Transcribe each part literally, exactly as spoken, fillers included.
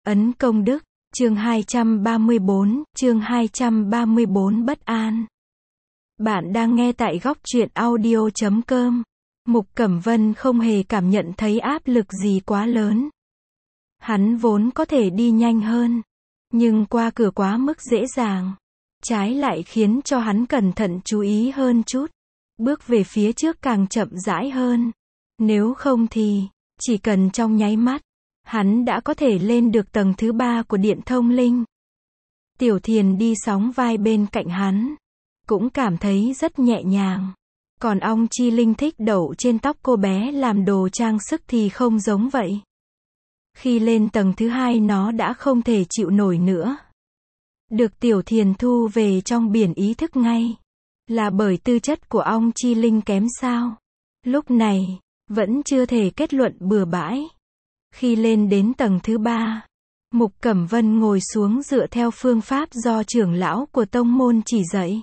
Ấn công đức, chương hai trăm ba mươi bốn, chương hai trăm ba mươi bốn bất an. Bạn đang nghe tại góc truyện audio chấm com. Mục Cẩm Vân không hề cảm nhận thấy áp lực gì quá lớn. Hắn vốn có thể đi nhanh hơn, nhưng qua cửa quá mức dễ dàng. Trái lại khiến cho hắn cẩn thận chú ý hơn chút. Bước về phía trước càng chậm rãi hơn. Nếu không thì, chỉ cần trong nháy mắt, hắn đã có thể lên được tầng thứ ba của điện thông linh. Tiểu Thiền đi sóng vai bên cạnh hắn, cũng cảm thấy rất nhẹ nhàng. Còn ong chi linh thích đậu trên tóc cô bé làm đồ trang sức thì không giống vậy. Khi lên tầng thứ hai nó đã không thể chịu nổi nữa. Được Tiểu Thiền thu về trong biển ý thức ngay. Là bởi tư chất của ong chi linh kém sao? Lúc này, vẫn chưa thể kết luận bừa bãi. Khi lên đến tầng thứ ba, Mục Cẩm Vân ngồi xuống dựa theo phương pháp do trưởng lão của tông môn chỉ dạy.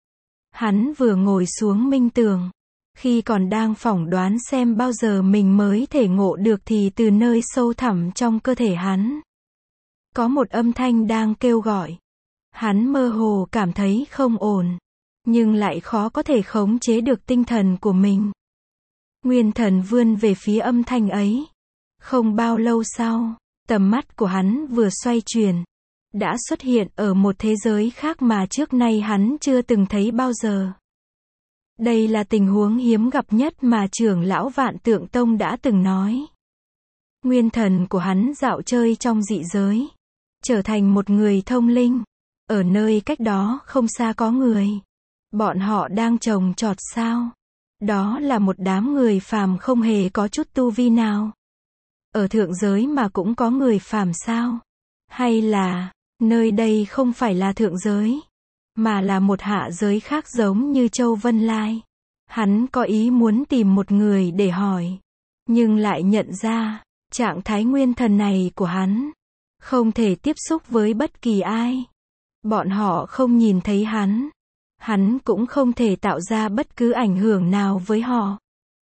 Hắn vừa ngồi xuống minh tường. Khi còn đang phỏng đoán xem bao giờ mình mới thể ngộ được thì từ nơi sâu thẳm trong cơ thể hắn, có một âm thanh đang kêu gọi. Hắn mơ hồ cảm thấy không ổn, nhưng lại khó có thể khống chế được tinh thần của mình. Nguyên thần vươn về phía âm thanh ấy. Không bao lâu sau, tầm mắt của hắn vừa xoay chuyển, đã xuất hiện ở một thế giới khác mà trước nay hắn chưa từng thấy bao giờ. Đây là tình huống hiếm gặp nhất mà trưởng lão Vạn Tượng Tông đã từng nói. Nguyên thần của hắn dạo chơi trong dị giới, trở thành một người thông linh. Ở nơi cách đó không xa có người. Bọn họ đang trồng trọt sao? Đó là một đám người phàm không hề có chút tu vi nào. Ở thượng giới mà cũng có người phàm sao? Hay là, nơi đây không phải là thượng giới, mà là một hạ giới khác giống như Châu Vân Lai? Hắn có ý muốn tìm một người để hỏi, nhưng lại nhận ra, trạng thái nguyên thần này của hắn, không thể tiếp xúc với bất kỳ ai. Bọn họ không nhìn thấy hắn. Hắn cũng không thể tạo ra bất cứ ảnh hưởng nào với họ.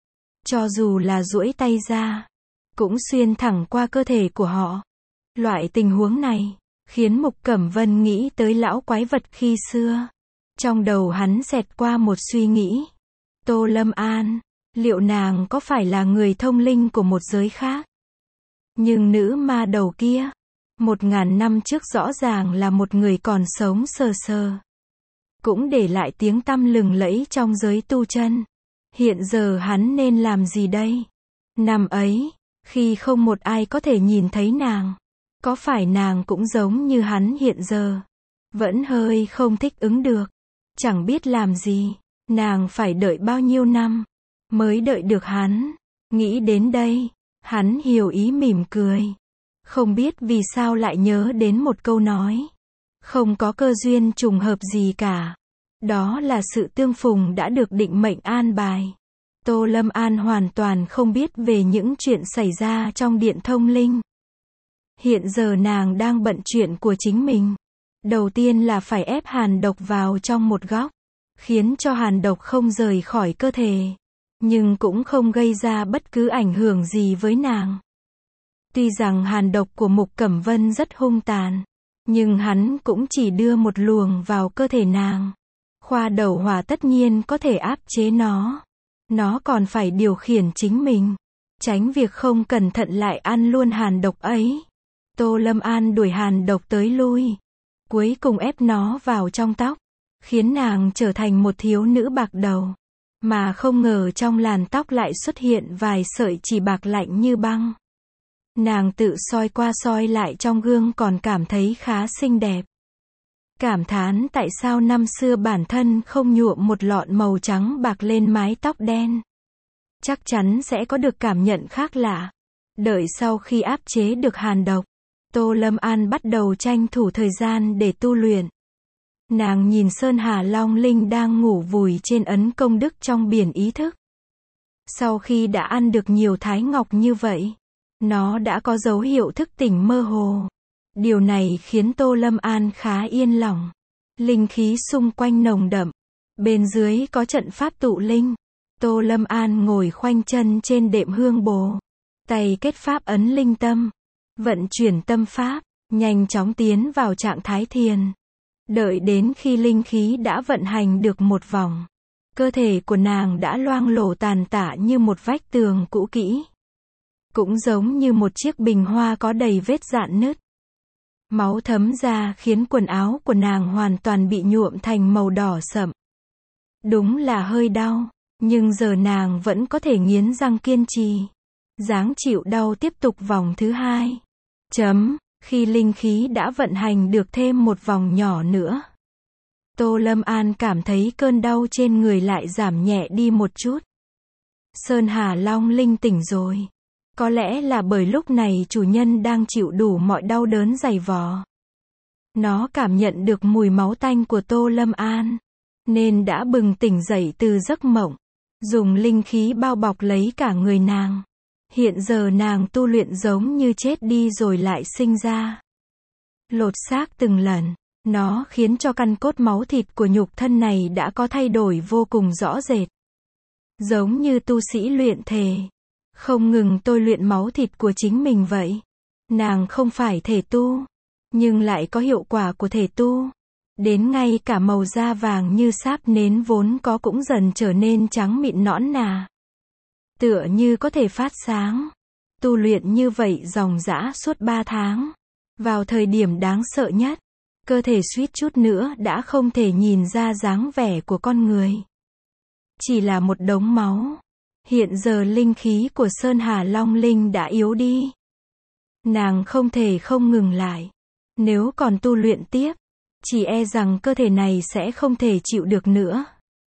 Cho dù là duỗi tay ra, cũng xuyên thẳng qua cơ thể của họ. Loại tình huống này, khiến Mục Cẩm Vân nghĩ tới lão quái vật khi xưa. Trong đầu hắn xẹt qua một suy nghĩ. Tô Lâm An, liệu nàng có phải là người thông linh của một giới khác? Nhưng nữ ma đầu kia, một ngàn năm trước rõ ràng là một người còn sống sờ sờ. Cũng để lại tiếng tăm lừng lẫy trong giới tu chân. Hiện giờ hắn nên làm gì đây? Năm ấy, khi không một ai có thể nhìn thấy nàng, có phải nàng cũng giống như hắn hiện giờ? Vẫn hơi không thích ứng được. Chẳng biết làm gì. Nàng phải đợi bao nhiêu năm mới đợi được hắn. Nghĩ đến đây, hắn hiểu ý mỉm cười. Không biết vì sao lại nhớ đến một câu nói. Không có cơ duyên trùng hợp gì cả. Đó là sự tương phùng đã được định mệnh an bài. Tô Lâm An hoàn toàn không biết về những chuyện xảy ra trong điện thông linh. Hiện giờ nàng đang bận chuyện của chính mình. Đầu tiên là phải ép hàn độc vào trong một góc, khiến cho hàn độc không rời khỏi cơ thể, nhưng cũng không gây ra bất cứ ảnh hưởng gì với nàng. Tuy rằng hàn độc của Mục Cẩm Vân rất hung tàn, nhưng hắn cũng chỉ đưa một luồng vào cơ thể nàng. Khoa đầu hỏa tất nhiên có thể áp chế nó. Nó còn phải điều khiển chính mình, tránh việc không cẩn thận lại ăn luôn hàn độc ấy. Tô Lâm An đuổi hàn độc tới lui, cuối cùng ép nó vào trong tóc, khiến nàng trở thành một thiếu nữ bạc đầu. Mà không ngờ trong làn tóc lại xuất hiện vài sợi chỉ bạc lạnh như băng. Nàng tự soi qua soi lại trong gương còn cảm thấy khá xinh đẹp. Cảm thán tại sao năm xưa bản thân không nhuộm một lọn màu trắng bạc lên mái tóc đen. Chắc chắn sẽ có được cảm nhận khác lạ. Đợi sau khi áp chế được hàn độc, Tô Lâm An bắt đầu tranh thủ thời gian để tu luyện. Nàng nhìn Sơn Hà Long Linh đang ngủ vùi trên ấn công đức trong biển ý thức. Sau khi đã ăn được nhiều thái ngọc như vậy, nó đã có dấu hiệu thức tỉnh mơ hồ. Điều này khiến Tô Lâm An khá yên lòng. Linh khí xung quanh nồng đậm. Bên dưới có trận pháp tụ linh. Tô Lâm An ngồi khoanh chân trên đệm hương bồ. Tay kết pháp ấn linh tâm. Vận chuyển tâm pháp. nhanh chóng tiến vào trạng thái thiền. Đợi đến khi linh khí đã vận hành được một vòng, cơ thể của nàng đã loang lổ tàn tạ như một vách tường cũ kỹ. Cũng giống như một chiếc bình hoa có đầy vết rạn nứt. Máu thấm ra khiến quần áo của nàng hoàn toàn bị nhuộm thành màu đỏ sậm. Đúng là hơi đau, nhưng giờ nàng vẫn có thể nghiến răng kiên trì. Dáng chịu đau tiếp tục vòng thứ hai. Chấm, khi linh khí đã vận hành được thêm một vòng nhỏ nữa. Tô Lâm An cảm thấy cơn đau trên người lại giảm nhẹ đi một chút. Sơn Hà Long Linh tỉnh rồi. Có lẽ là bởi lúc này chủ nhân đang chịu đủ mọi đau đớn dày vò. Nó cảm nhận được mùi máu tanh của Tô Lâm An, nên đã bừng tỉnh dậy từ giấc mộng, dùng linh khí bao bọc lấy cả người nàng. Hiện giờ nàng tu luyện giống như chết đi rồi lại sinh ra. Lột xác từng lần, nó khiến cho căn cốt máu thịt của nhục thân này đã có thay đổi vô cùng rõ rệt. Giống như tu sĩ luyện thể, không ngừng tôi luyện máu thịt của chính mình vậy. Nàng không phải thể tu, nhưng lại có hiệu quả của thể tu. Đến ngay cả màu da vàng như sáp nến vốn có cũng dần trở nên trắng mịn nõn nà. Tựa như có thể phát sáng. Tu luyện như vậy dòng dã suốt ba tháng. Vào thời điểm đáng sợ nhất, cơ thể suýt chút nữa đã không thể nhìn ra dáng vẻ của con người. Chỉ là một đống máu. Hiện giờ linh khí của Sơn Hà Long Linh đã yếu đi. Nàng không thể không ngừng lại. Nếu còn tu luyện tiếp, chỉ e rằng cơ thể này sẽ không thể chịu được nữa.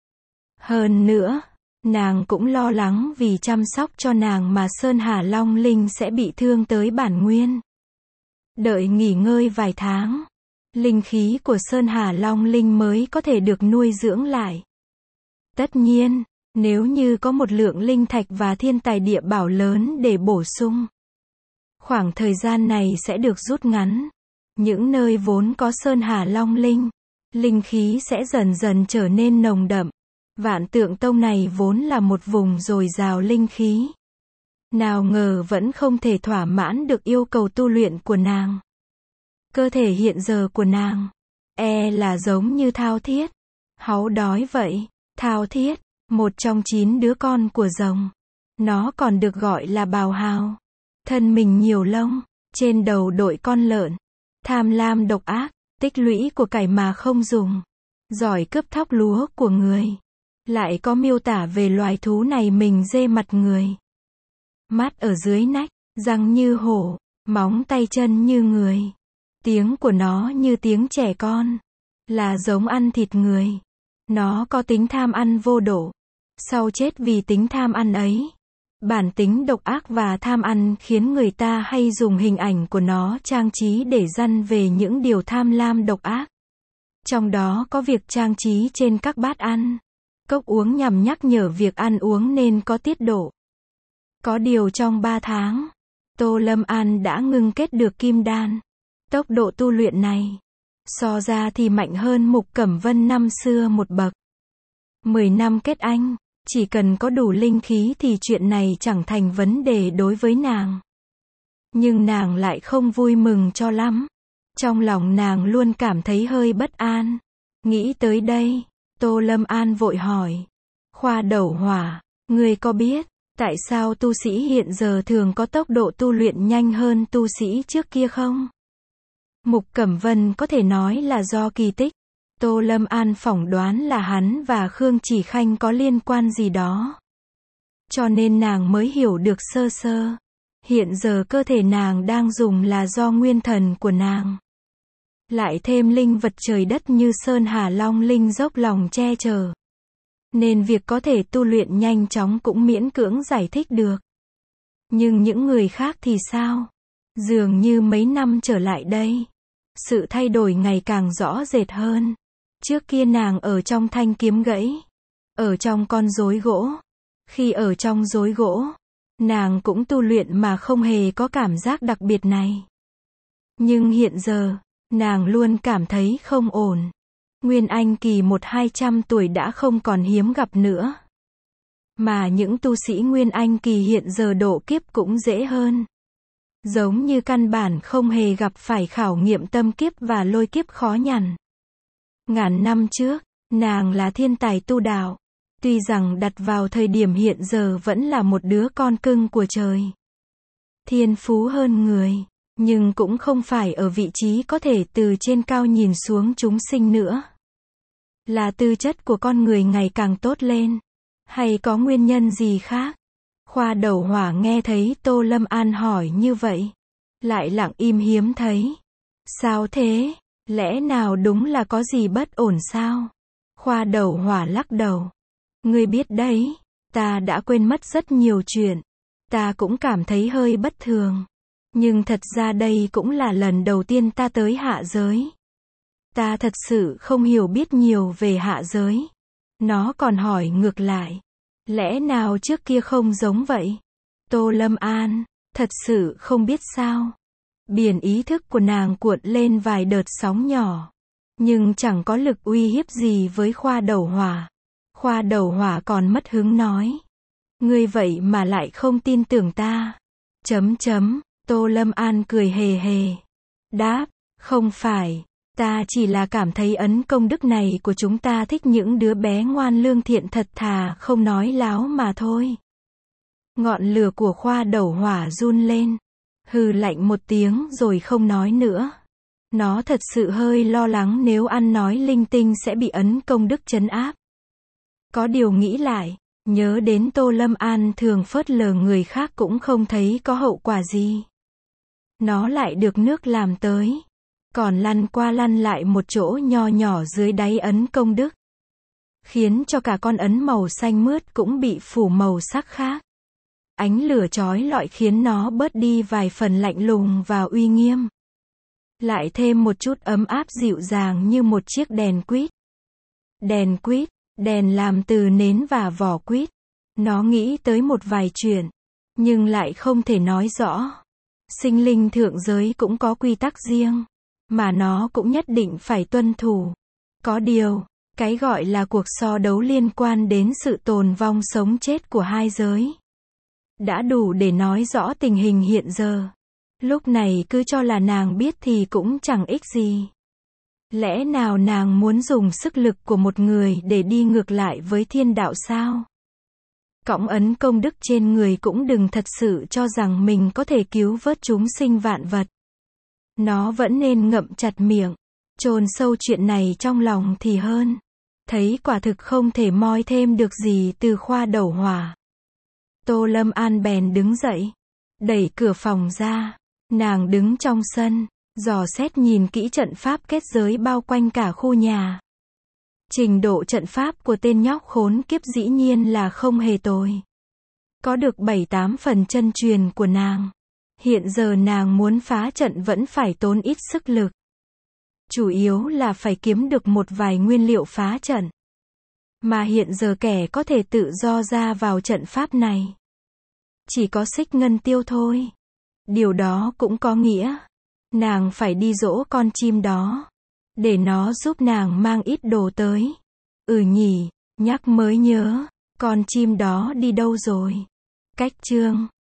Hơn nữa, nàng cũng lo lắng vì chăm sóc cho nàng mà Sơn Hà Long Linh sẽ bị thương tới bản nguyên. Đợi nghỉ ngơi vài tháng, linh khí của Sơn Hà Long Linh mới có thể được nuôi dưỡng lại. Tất nhiên, nếu như có một lượng linh thạch và thiên tài địa bảo lớn để bổ sung, khoảng thời gian này sẽ được rút ngắn. Những nơi vốn có Sơn Hà Long Linh, linh khí sẽ dần dần trở nên nồng đậm. Vạn Tượng Tông này vốn là một vùng dồi dào linh khí. Nào ngờ vẫn không thể thỏa mãn được yêu cầu tu luyện của nàng. Cơ thể hiện giờ của nàng, e là giống như Thao Thiết, háu đói vậy. Thao Thiết, một trong chín đứa con của rồng. Nó còn được gọi là bào hào. Thân mình nhiều lông, trên đầu đội con lợn. Tham lam độc ác, tích lũy của cải mà không dùng. Giỏi cướp thóc lúa của người. Lại có miêu tả về loài thú này mình dê mặt người. Mắt ở dưới nách, răng như hổ, móng tay chân như người. Tiếng của nó như tiếng trẻ con. Là giống ăn thịt người. Nó có tính tham ăn vô độ. Sau chết vì tính tham ăn ấy, bản tính độc ác và tham ăn khiến người ta hay dùng hình ảnh của nó trang trí để dăn về những điều tham lam độc ác. Trong đó có việc trang trí trên các bát ăn, cốc uống nhằm nhắc nhở việc ăn uống nên có tiết độ. Có điều trong ba tháng, Tô Lâm An đã ngưng kết được kim đan. Tốc độ tu luyện này, so ra thì mạnh hơn Mục Cẩm Vân năm xưa một bậc. Mười năm kết anh, chỉ cần có đủ linh khí thì chuyện này chẳng thành vấn đề đối với nàng. Nhưng nàng lại không vui mừng cho lắm. Trong lòng nàng luôn cảm thấy hơi bất an. Nghĩ tới đây, Tô Lâm An vội hỏi. Khoa Đầu Hỏa, ngươi có biết, tại sao tu sĩ hiện giờ thường có tốc độ tu luyện nhanh hơn tu sĩ trước kia không? Mục Cẩm Vân có thể nói là do kỳ tích. Tô Lâm An phỏng đoán là hắn và Khương Chỉ Khanh có liên quan gì đó. Cho nên nàng mới hiểu được sơ sơ. Hiện giờ cơ thể nàng đang dùng là do nguyên thần của nàng. Lại thêm linh vật trời đất như Sơn Hà Long Linh dốc lòng che chở. Nên việc có thể tu luyện nhanh chóng cũng miễn cưỡng giải thích được. Nhưng những người khác thì sao? Dường như mấy năm trở lại đây, sự thay đổi ngày càng rõ rệt hơn. Trước kia nàng ở trong thanh kiếm gãy, ở trong con rối gỗ. Khi ở trong rối gỗ, nàng cũng tu luyện mà không hề có cảm giác đặc biệt này. Nhưng hiện giờ, nàng luôn cảm thấy không ổn. Nguyên Anh kỳ một hai trăm tuổi đã không còn hiếm gặp nữa. Mà những tu sĩ Nguyên Anh kỳ hiện giờ độ kiếp cũng dễ hơn. Giống như căn bản không hề gặp phải khảo nghiệm tâm kiếp và lôi kiếp khó nhằn. Ngàn năm trước, nàng là thiên tài tu đạo. Tuy rằng đặt vào thời điểm hiện giờ vẫn là một đứa con cưng của trời. Thiên phú hơn người, nhưng cũng không phải ở vị trí có thể từ trên cao nhìn xuống chúng sinh nữa. Là tư chất của con người ngày càng tốt lên, hay có nguyên nhân gì khác? Khoa Đầu Hỏa nghe thấy Tô Lâm An hỏi như vậy, lại lặng im hiếm thấy. Sao thế? Lẽ nào đúng là có gì bất ổn sao? Khoa Đầu Hỏa lắc đầu. Ngươi biết đấy, ta đã quên mất rất nhiều chuyện. Ta cũng cảm thấy hơi bất thường. Nhưng thật ra đây cũng là lần đầu tiên ta tới hạ giới. Ta thật sự không hiểu biết nhiều về hạ giới. Nó còn hỏi ngược lại. Lẽ nào trước kia không giống vậy? Tô Lâm An, thật sự không biết sao. Biển ý thức của nàng cuộn lên vài đợt sóng nhỏ. Nhưng chẳng có lực uy hiếp gì với Khoa Đầu Hỏa. Khoa Đầu Hỏa còn mất hứng nói. Ngươi vậy mà lại không tin tưởng ta. Chấm chấm, Tô Lâm An cười hề hề. Đáp, không phải. Ta chỉ là cảm thấy ấn công đức này của chúng ta thích những đứa bé ngoan lương thiện thật thà không nói láo mà thôi. Ngọn lửa của Khoa Đầu Hỏa run lên. Hừ lạnh một tiếng rồi không nói nữa. Nó thật sự hơi lo lắng nếu ăn nói linh tinh sẽ bị ấn công đức trấn áp. Có điều nghĩ lại, nhớ đến Tô Lâm An thường phớt lờ người khác cũng không thấy có hậu quả gì. Nó lại được nước làm tới. Còn lăn qua lăn lại một chỗ nho nhỏ dưới đáy ấn công đức. Khiến cho cả con ấn màu xanh mướt cũng bị phủ màu sắc khác. Ánh lửa chói lọi khiến nó bớt đi vài phần lạnh lùng và uy nghiêm. Lại thêm một chút ấm áp dịu dàng như một chiếc đèn quýt. Đèn quýt, đèn làm từ nến và vỏ quýt. Nó nghĩ tới một vài chuyện, nhưng lại không thể nói rõ. Sinh linh thượng giới cũng có quy tắc riêng, mà nó cũng nhất định phải tuân thủ. Có điều, cái gọi là cuộc so đấu liên quan đến sự tồn vong sống chết của hai giới. Đã đủ để nói rõ tình hình hiện giờ. Lúc này cứ cho là nàng biết thì cũng chẳng ích gì. Lẽ nào nàng muốn dùng sức lực của một người để đi ngược lại với thiên đạo sao? Cõng ấn công đức trên người cũng đừng thật sự cho rằng mình có thể cứu vớt chúng sinh vạn vật. Nó vẫn nên ngậm chặt miệng, chôn sâu chuyện này trong lòng thì hơn. Thấy quả thực không thể moi thêm được gì từ Khoa Đầu Hỏa. Tô Lâm An bèn đứng dậy, đẩy cửa phòng ra. Nàng đứng trong sân, dò xét nhìn kỹ trận pháp kết giới bao quanh cả khu nhà. Trình độ trận pháp của tên nhóc khốn kiếp dĩ nhiên là không hề tồi. Có được bảy tám phần chân truyền của nàng. Hiện giờ nàng muốn phá trận vẫn phải tốn ít sức lực. Chủ yếu là phải kiếm được một vài nguyên liệu phá trận. Mà hiện giờ kẻ có thể tự do ra vào trận pháp này chỉ có Xích Ngân Tiêu thôi. Điều đó cũng có nghĩa nàng phải đi dỗ con chim đó, để nó giúp nàng mang ít đồ tới. Ừ nhỉ, nhắc mới nhớ, con chim đó đi đâu rồi? Cách chương